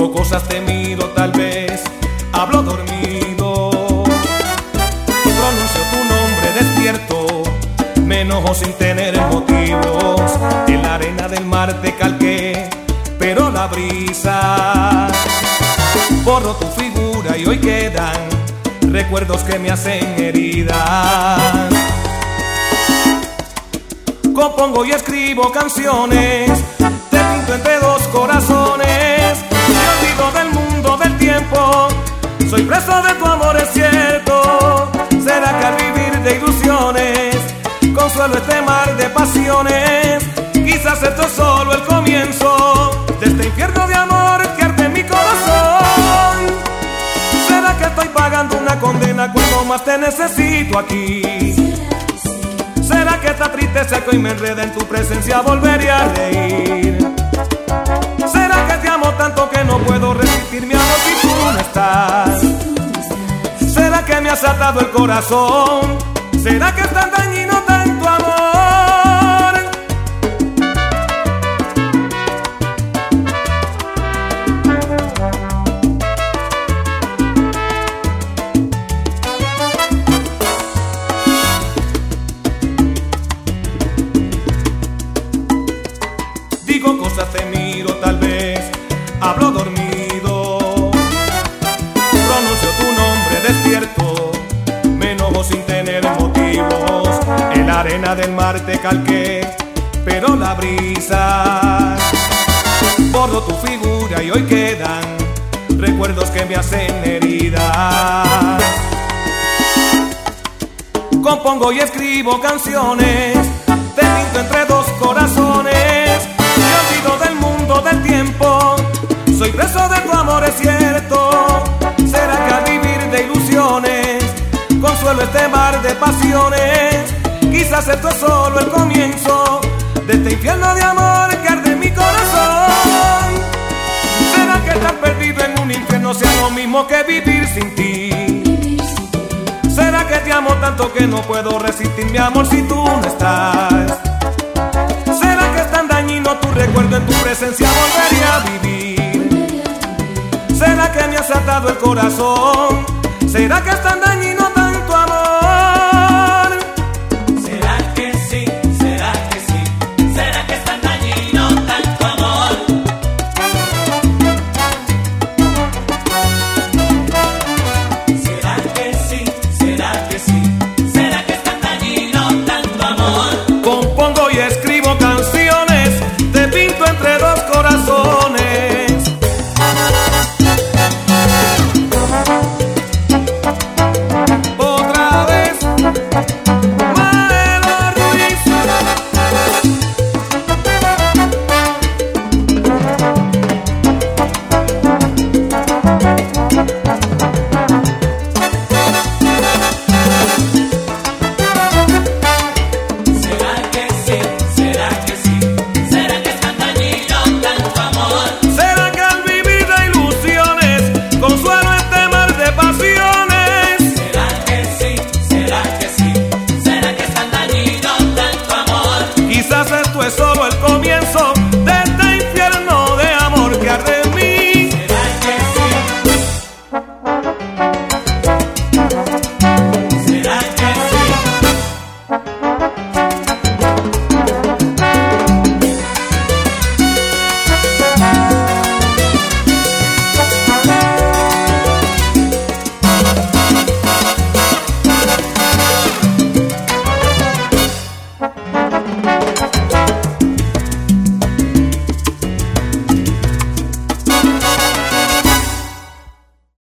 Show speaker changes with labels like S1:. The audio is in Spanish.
S1: Digo cosas, te miro, tal vez hablo dormido, pronuncio tu nombre despierto, me enojo sin tener motivos. En la arena del mar te calqué, pero la brisa borró tu figura y hoy quedan recuerdos que me hacen heridas. Compongo y escribo canciones, te pinto entre dos corazones. Me olvido del mundo, del tiempo, soy preso de tu amor, es cierto. ¿Será que al vivir de ilusiones consuelo este mar de pasiones? Quizás esto es solo el comienzo de este infierno de amor que arde en mi corazón. ¿Será que estoy pagando una condena cuando más te necesito aquí? ¿Será que esta tristeza que hoy me enreda en tu presencia volvería a reír? ¿Será que te amo tanto que no puedo resistir mi amor si tú no estás? ¿Será que me has atado el corazón? ¿Será que es tan dañino tanto amor? Digo cosas, te miro, tal vez hablo dormido, pronuncio tu nombre despierto, me enojo sin tener motivos. En la arena del mar te calqué, pero la brisa borró tu figura y hoy quedan recuerdos que me hacen heridas. Compongo y escribo canciones, te pinto entre dos corazones. Me olvido del mundo, del tiempo, soy preso de tu amor, es cierto. ¿Será que al vivir de ilusiones consuelo este mar de pasiones? Quizás esto es solo el comienzo de este infierno de amor que arde en mi corazón. ¿Será que estar perdido en un infierno sea lo mismo que vivir sin ti? ¿Será que te amo tanto que no puedo resistir mi amor si tú no estás? ¿Será que es tan dañino tu recuerdo, en tu presencia volvería a vivir? ¿Será que me has atado el corazón? ¿Será que es tan dañino